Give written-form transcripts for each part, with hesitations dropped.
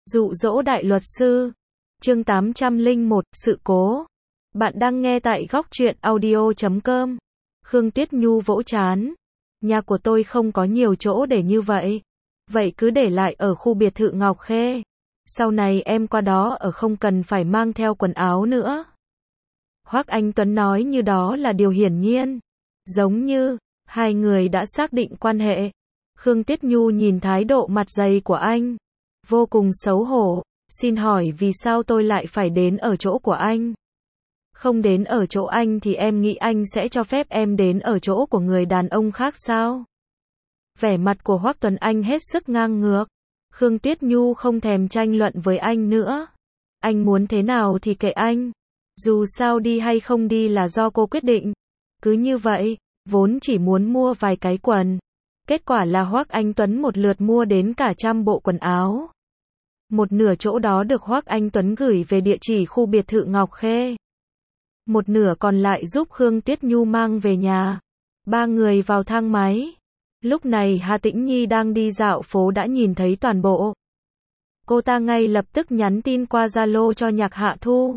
Dụ dỗ đại luật sư. Chương 801, sự cố. Bạn đang nghe tại góc truyện audio.com. Khương Tuyết Nhu vỗ trán. Nhà của tôi không có nhiều chỗ để như vậy. Vậy cứ để lại ở khu biệt thự Ngọc Khê. Sau này em qua đó ở không cần phải mang theo quần áo nữa. Hoắc Anh Tuấn nói như đó là điều hiển nhiên. Giống như, hai người đã xác định quan hệ. Khương Tuyết Nhu nhìn thái độ mặt dày của anh. Vô cùng xấu hổ. Xin hỏi vì sao tôi lại phải đến ở chỗ của anh? Không đến ở chỗ anh thì em nghĩ anh sẽ cho phép em đến ở chỗ của người đàn ông khác sao? Vẻ mặt của Hoắc Tuấn Anh hết sức ngang ngược. Khương Tuyết Nhu không thèm tranh luận với anh nữa. Anh muốn thế nào thì kệ anh. Dù sao đi hay không đi là do cô quyết định. Cứ như vậy, vốn chỉ muốn mua vài cái quần. Kết quả là Hoắc Anh Tuấn một lượt mua đến cả 100 bộ quần áo. Một nửa chỗ đó được Hoắc Anh Tuấn gửi về địa chỉ khu biệt thự Ngọc Khê. Một nửa còn lại giúp Khương Tuyết Nhu mang về nhà. Ba người vào thang máy. Lúc này Hà Tĩnh Nhi đang đi dạo phố đã nhìn thấy toàn bộ. Cô ta ngay lập tức nhắn tin qua Zalo cho Nhạc Hạ Thu.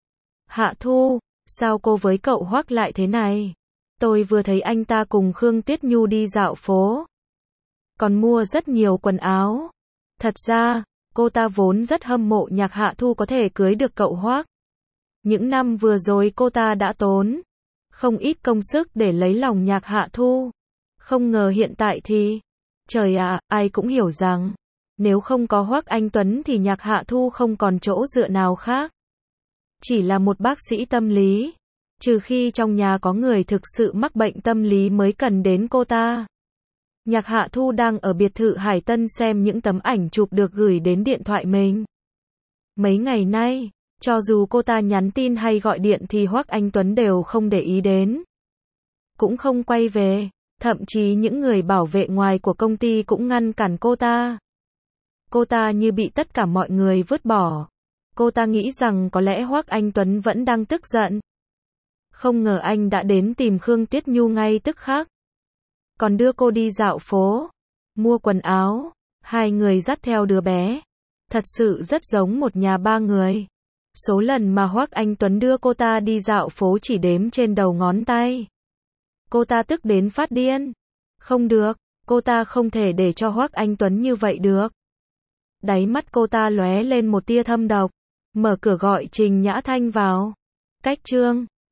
Hạ Thu, sao cô với cậu Hoắc lại thế này? Tôi vừa thấy anh ta cùng Khương Tuyết Nhu đi dạo phố. Còn mua rất nhiều quần áo. Thật ra, cô ta vốn rất hâm mộ Nhạc Hạ Thu có thể cưới được cậu Hoắc. Những năm vừa rồi cô ta đã tốn không ít công sức để lấy lòng Nhạc Hạ Thu. Không ngờ hiện tại thì, trời ạ, ai cũng hiểu rằng, nếu không có Hoắc Anh Tuấn thì Nhạc Hạ Thu không còn chỗ dựa nào khác. Chỉ là một bác sĩ tâm lý, trừ khi trong nhà có người thực sự mắc bệnh tâm lý mới cần đến cô ta. Nhạc Hạ Thu đang ở biệt thự Hải Tân xem những tấm ảnh chụp được gửi đến điện thoại mình. Mấy ngày nay, cho dù cô ta nhắn tin hay gọi điện thì Hoắc Anh Tuấn đều không để ý đến. Cũng không quay về, thậm chí những người bảo vệ ngoài của công ty cũng ngăn cản cô ta. Cô ta như bị tất cả mọi người vứt bỏ. Cô ta nghĩ rằng có lẽ Hoắc Anh Tuấn vẫn đang tức giận. Không ngờ anh đã đến tìm Khương Tuyết Nhu ngay tức khắc. Còn đưa cô đi dạo phố, mua quần áo, hai người dắt theo đứa bé. Thật sự rất giống một nhà ba người. Số lần mà Hoắc Anh Tuấn đưa cô ta đi dạo phố chỉ đếm trên đầu ngón tay. Cô ta tức đến phát điên. Không được, cô ta không thể để cho Hoắc Anh Tuấn như vậy được. Đáy mắt cô ta lóe lên một tia thâm độc. Mở cửa gọi Trình Nhã Thanh vào. Cách chương